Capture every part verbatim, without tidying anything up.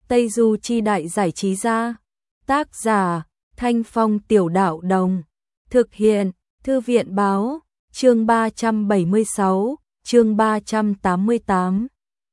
Tây Du Chi Đại Giải Trí Gia. Tác giả Thanh Phong Tiểu Đạo Đồng. Thực hiện Thư viện Báo. Chương ba trăm bảy mươi sáu, chương ba trăm tám mươi tám.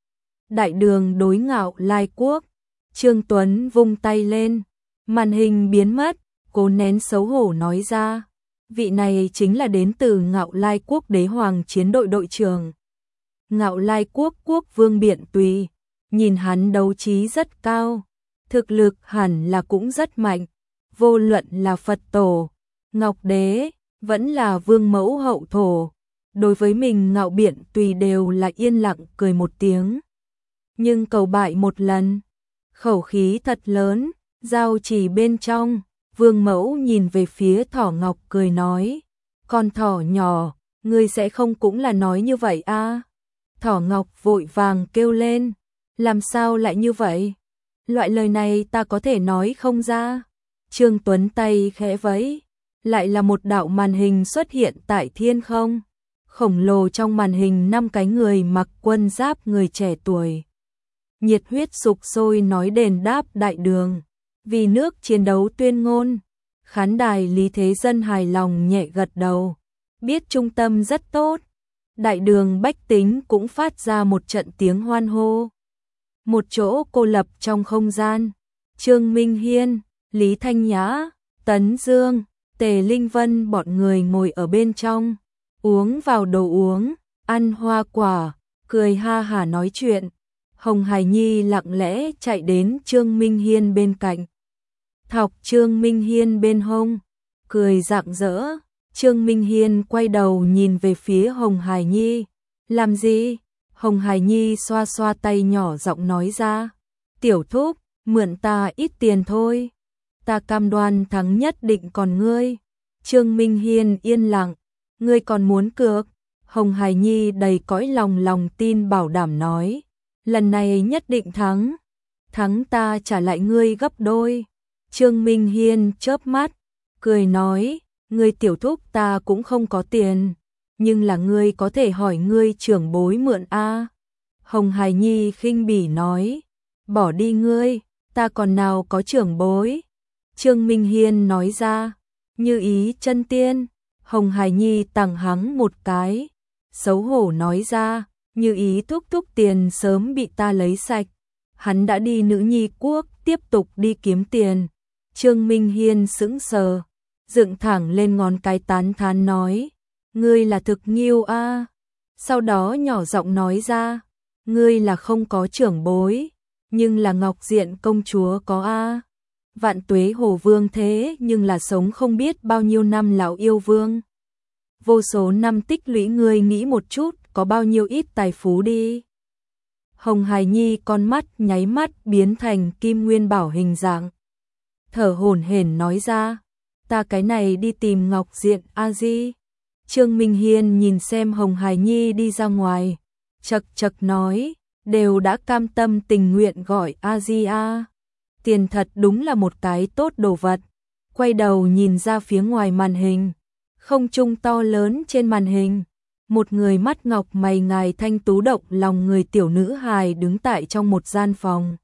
Đại đường đối Ngạo Lai Quốc. Trương Tuấn vung tay lên, màn hình biến mất, cố nén xấu hổ nói ra, vị này chính là đến từ Ngạo Lai Quốc Đế Hoàng chiến đội đội trưởng. Ngạo Lai Quốc Quốc Vương Biện Tùy, nhìn hắn đấu trí rất cao, thực lực hẳn là cũng rất mạnh, vô luận là Phật tổ, Ngọc Đế, vẫn là Vương Mẫu hậu thổ, đối với mình Ngạo Biện Tùy đều là yên lặng cười một tiếng. Nhưng cầu bại một lần, khẩu khí thật lớn, giao chỉ bên trong, Vương Mẫu nhìn về phía Thỏ Ngọc cười nói, con thỏ nhỏ, ngươi sẽ không cũng là nói như vậy à? Thỏ Ngọc vội vàng kêu lên, làm sao lại như vậy? Loại lời này ta có thể nói không ra. Trương Tuấn tay khẽ vẫy, lại là một đạo màn hình xuất hiện tại thiên không. Khổng lồ trong màn hình năm cái người mặc quân giáp người trẻ tuổi. Nhiệt huyết sục sôi nói đền đáp đại đường, vì nước chiến đấu tuyên ngôn. Khán đài Lý Thế Dân hài lòng nhẹ gật đầu, biết trung tâm rất tốt. Đại đường bách tính cũng phát ra một trận tiếng hoan hô. Một chỗ cô lập trong không gian, Trương Minh Hiên, Lý Thanh Nhã, Tấn Dương, Tề Linh Vân bọn người ngồi ở bên trong, uống vào đồ uống, ăn hoa quả, cười ha hả nói chuyện. Hồng Hải Nhi lặng lẽ chạy đến Trương Minh Hiên bên cạnh, thọc Trương Minh Hiên bên hông, cười rạng rỡ. Trương Minh Hiên quay đầu nhìn về phía Hồng Hải Nhi, làm gì? Hồng Hải Nhi xoa xoa tay nhỏ giọng nói ra, tiểu thúc, mượn ta ít tiền thôi, ta cam đoan thắng nhất định còn ngươi. Trương Minh Hiên yên lặng, ngươi còn muốn cược? Hồng Hải Nhi đầy cõi lòng lòng tin bảo đảm nói, lần này nhất định thắng, thắng ta trả lại ngươi gấp đôi. Trương Minh Hiên chớp mắt, cười nói, ngươi tiểu thúc ta cũng không có tiền, nhưng là ngươi có thể hỏi ngươi trưởng bối mượn a. Hồng Hải Nhi khinh bỉ nói, bỏ đi ngươi, ta còn nào có trưởng bối. Trương Minh Hiên nói ra, như ý chân tiên. Hồng Hải Nhi tặng hắn một cái, xấu hổ nói ra, như ý thúc thúc tiền sớm bị ta lấy sạch, hắn đã đi Nữ Nhi Quốc tiếp tục đi kiếm tiền. Trương Minh Hiên sững sờ, dựng thẳng lên ngón cái tán thán nói, ngươi là thực nghiêu a. Sau đó nhỏ giọng nói ra, ngươi là không có trưởng bối, nhưng là Ngọc Diện công chúa có a. Vạn tuế Hồ Vương thế nhưng là sống không biết bao nhiêu năm lão yêu vương. Vô số năm tích lũy, ngươi nghĩ một chút, có bao nhiêu ít tài phú đi. Hồng Hải Nhi con mắt nháy mắt biến thành kim nguyên bảo hình dạng, thở hổn hển nói ra, ta cái này đi tìm Ngọc Diện a di. Trương Minh Hiên nhìn xem Hồng Hải Nhi đi ra ngoài, chật chật nói, đều đã cam tâm tình nguyện gọi a di a. Tiền thật đúng là một cái tốt đồ vật. Quay đầu nhìn ra phía ngoài màn hình, không trung to lớn trên màn hình, một người mắt ngọc mày ngài thanh tú động lòng người tiểu nữ hài đứng tại trong một gian phòng.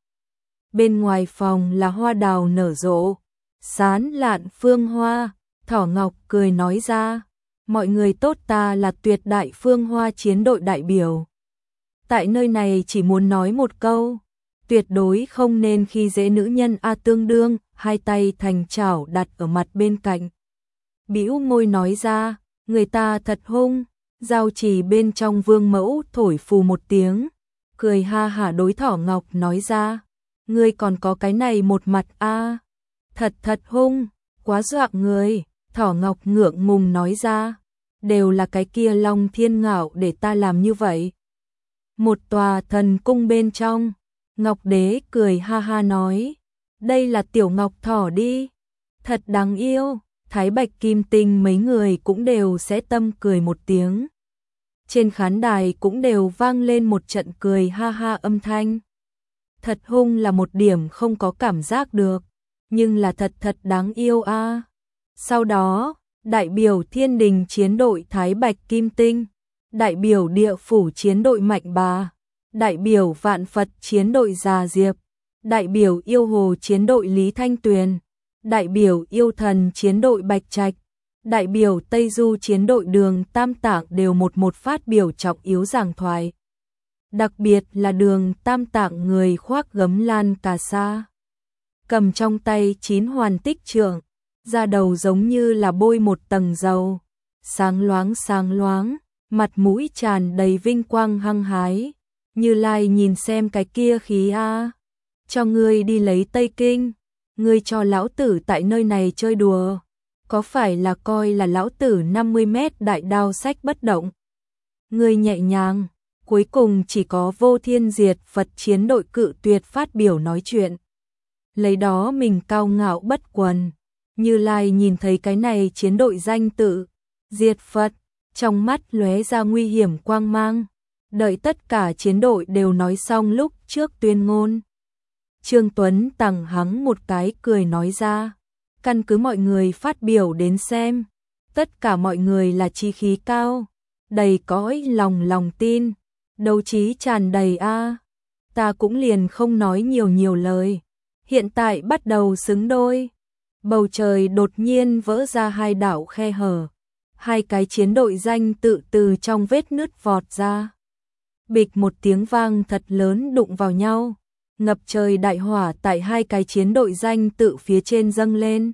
Bên ngoài phòng là hoa đào nở rộ, sán lạn phương hoa. Thỏ Ngọc cười nói ra, mọi người tốt, ta là Tuyệt Đại Phương Hoa chiến đội đại biểu. Tại nơi này chỉ muốn nói một câu, tuyệt đối không nên khi dễ nữ nhân a. Tương đương, hai tay thành chảo đặt ở mặt bên cạnh, bĩu môi nói ra, người ta thật hung. Giao chỉ bên trong Vương Mẫu thổi phù một tiếng, cười ha hả đối Thỏ Ngọc nói ra, ngươi còn có cái này một mặt a, thật thật hung, quá dọa người. Thỏ Ngọc ngượng ngùng nói ra, đều là cái kia Long Thiên Ngạo để ta làm như vậy. Một tòa thần cung bên trong, Ngọc Đế cười ha ha nói, đây là tiểu Ngọc thỏ đi, thật đáng yêu. Thái Bạch Kim Tinh mấy người cũng đều sẽ tâm cười một tiếng. Trên khán đài cũng đều vang lên một trận cười ha ha âm thanh. Thật hung là một điểm không có cảm giác được, nhưng là thật thật đáng yêu a. À. Sau đó, đại biểu Thiên Đình chiến đội Thái Bạch Kim Tinh, đại biểu Địa Phủ chiến đội Mạnh Bà, đại biểu Vạn Phật chiến đội Già Diệp, đại biểu yêu hồ chiến đội Lý Thanh Tuyền, đại biểu yêu thần chiến đội Bạch Trạch, đại biểu Tây Du chiến đội Đường Tam Tạng đều một một phát biểu trọng yếu giảng thoại. Đặc biệt là Đường Tam Tạng người khoác gấm lan cà sa, cầm trong tay chín hoàn tích trượng, da đầu giống như là bôi một tầng dầu, sáng loáng sáng loáng, mặt mũi tràn đầy vinh quang hăng hái. Như Lai nhìn xem cái kia khí a, cho ngươi đi lấy Tây Kinh, ngươi cho lão tử tại nơi này chơi đùa, có phải là coi là lão tử năm mươi mét đại đao sách bất động. Ngươi nhẹ nhàng, cuối cùng chỉ có Vô Thiên Diệt Phật chiến đội cự tuyệt phát biểu nói chuyện. Lấy đó mình cao ngạo bất quần. Như Lai nhìn thấy cái này chiến đội danh tự, Diệt Phật, trong mắt lóe ra nguy hiểm quang mang. Đợi tất cả chiến đội đều nói xong lúc trước tuyên ngôn, Trương Tuấn tằng hắng một cái cười nói ra, căn cứ mọi người phát biểu đến xem, tất cả mọi người là chí khí cao, đầy cõi lòng lòng tin, đấu trí tràn đầy a. Ta cũng liền không nói nhiều nhiều lời, hiện tại bắt đầu xứng đôi. Bầu trời đột nhiên vỡ ra hai đạo khe hở, hai cái chiến đội danh tự từ trong vết nứt vọt ra. Bịch một tiếng vang thật lớn đụng vào nhau, ngập trời đại hỏa tại hai cái chiến đội danh tự phía trên dâng lên.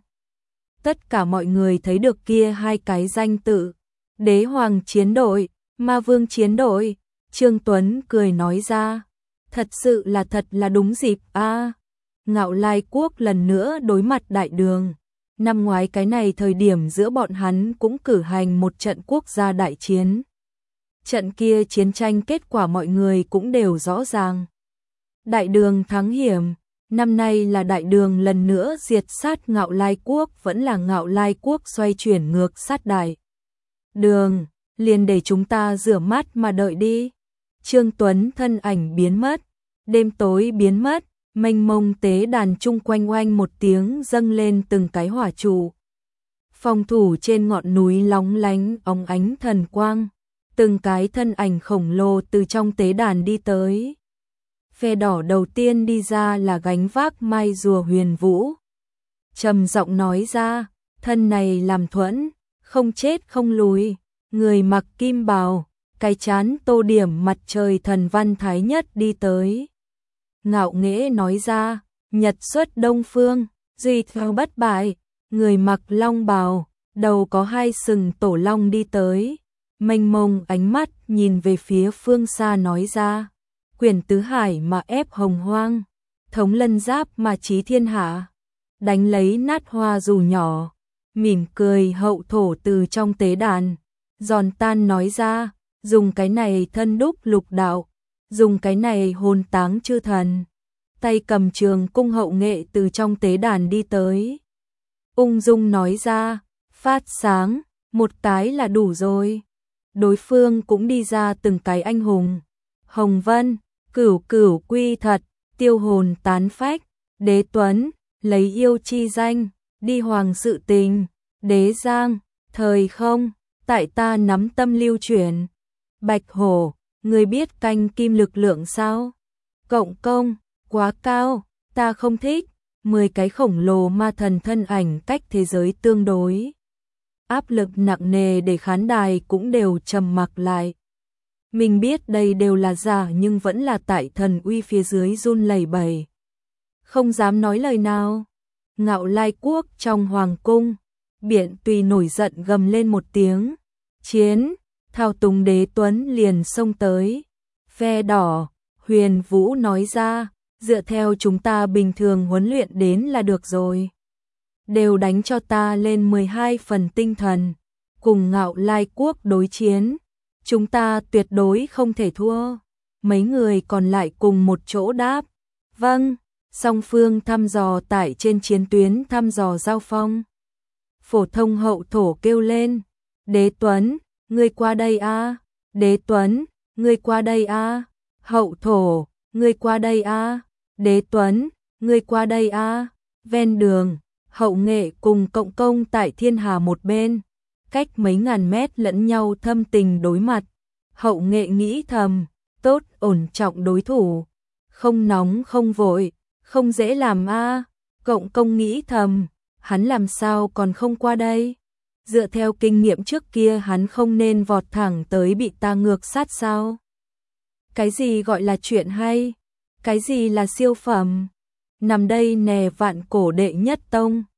Tất cả mọi người thấy được kia hai cái danh tự, Đế Hoàng chiến đội, Ma Vương chiến đội. Trương Tuấn cười nói ra, thật sự là thật là đúng dịp a. Ngạo Lai quốc lần nữa đối mặt đại đường. Năm ngoái cái này thời điểm giữa bọn hắn cũng cử hành một trận quốc gia đại chiến. Trận kia chiến tranh kết quả mọi người cũng đều rõ ràng. Đại đường thắng hiểm, năm nay là đại đường lần nữa diệt sát Ngạo Lai quốc, vẫn là Ngạo Lai quốc xoay chuyển ngược sát đại đường, liền để chúng ta rửa mắt mà đợi đi. Trương Tuấn thân ảnh biến mất, đêm tối biến mất, mênh mông tế đàn chung quanh oanh một tiếng dâng lên từng cái hỏa trụ. Phòng thủ trên ngọn núi lóng lánh óng ánh thần quang, từng cái thân ảnh khổng lồ từ trong tế đàn đi tới. Phe đỏ đầu tiên đi ra là gánh vác mai rùa Huyền Vũ. Trầm giọng nói ra, thân này làm thuẫn, không chết không lùi, người mặc kim bào, cái chán tô điểm mặt trời thần văn thái nhất đi tới. Ngạo nghễ nói ra, nhật xuất đông phương, duy theo bất bại, người mặc long bào, đầu có hai sừng tổ long đi tới. Mênh mông ánh mắt nhìn về phía phương xa nói ra, quyền tứ hải mà ép hồng hoang, thống lân giáp mà chí thiên hạ, đánh lấy nát hoa dù nhỏ. Mỉm cười hậu thổ từ trong tế đàn, giòn tan nói ra, dùng cái này thân đúc lục đạo, dùng cái này hồn táng chư thần. Tay cầm trường cung hậu nghệ từ trong tế đàn đi tới. Ung dung nói ra, phát sáng, một cái là đủ rồi. Đối phương cũng đi ra từng cái anh hùng. Hồng Vân, cửu cửu quy thật, tiêu hồn tán phách, Đế Tuấn, lấy yêu chi danh, đi hoàng sự tình, Đế Giang, thời không, tại ta nắm tâm lưu chuyển. Bạch Hổ, người biết canh kim lực lượng sao? Cộng công, quá cao, ta không thích. Mười cái khổng lồ ma thần thân ảnh cách thế giới tương đối. Áp lực nặng nề để khán đài cũng đều trầm mặc lại. Mình biết đây đều là giả nhưng vẫn là tại thần uy phía dưới run lẩy bẩy. Không dám nói lời nào. Ngạo Lai quốc trong hoàng cung, Biện Tùy nổi giận gầm lên một tiếng. Chiến, thao túng Đế Tuấn liền xông tới. Phe đỏ, Huyền Vũ nói ra, dựa theo chúng ta bình thường huấn luyện đến là được rồi. Đều đánh cho ta lên mười hai phần tinh thần, cùng Ngạo Lai quốc đối chiến, chúng ta tuyệt đối không thể thua. Mấy người còn lại cùng một chỗ đáp, vâng. Song phương thăm dò tại trên chiến tuyến thăm dò giao phong. Phổ thông hậu thổ kêu lên, Đế Tuấn, ngươi qua đây a. Đế Tuấn, ngươi qua đây a. Hậu thổ, ngươi qua đây a. Đế Tuấn, ngươi qua đây a. Ven đường, hậu nghệ cùng cộng công tại thiên hà một bên, cách mấy ngàn mét lẫn nhau thâm tình đối mặt. Hậu nghệ nghĩ thầm, tốt ổn trọng đối thủ, không nóng không vội, Không dễ làm a. Cộng công nghĩ thầm, hắn làm sao còn không qua đây? Dựa theo kinh nghiệm trước kia hắn không nên vọt thẳng tới bị ta ngược sát sao? Cái gì gọi là chuyện hay? Cái gì là siêu phẩm? Nằm đây nè vạn cổ đệ nhất tông.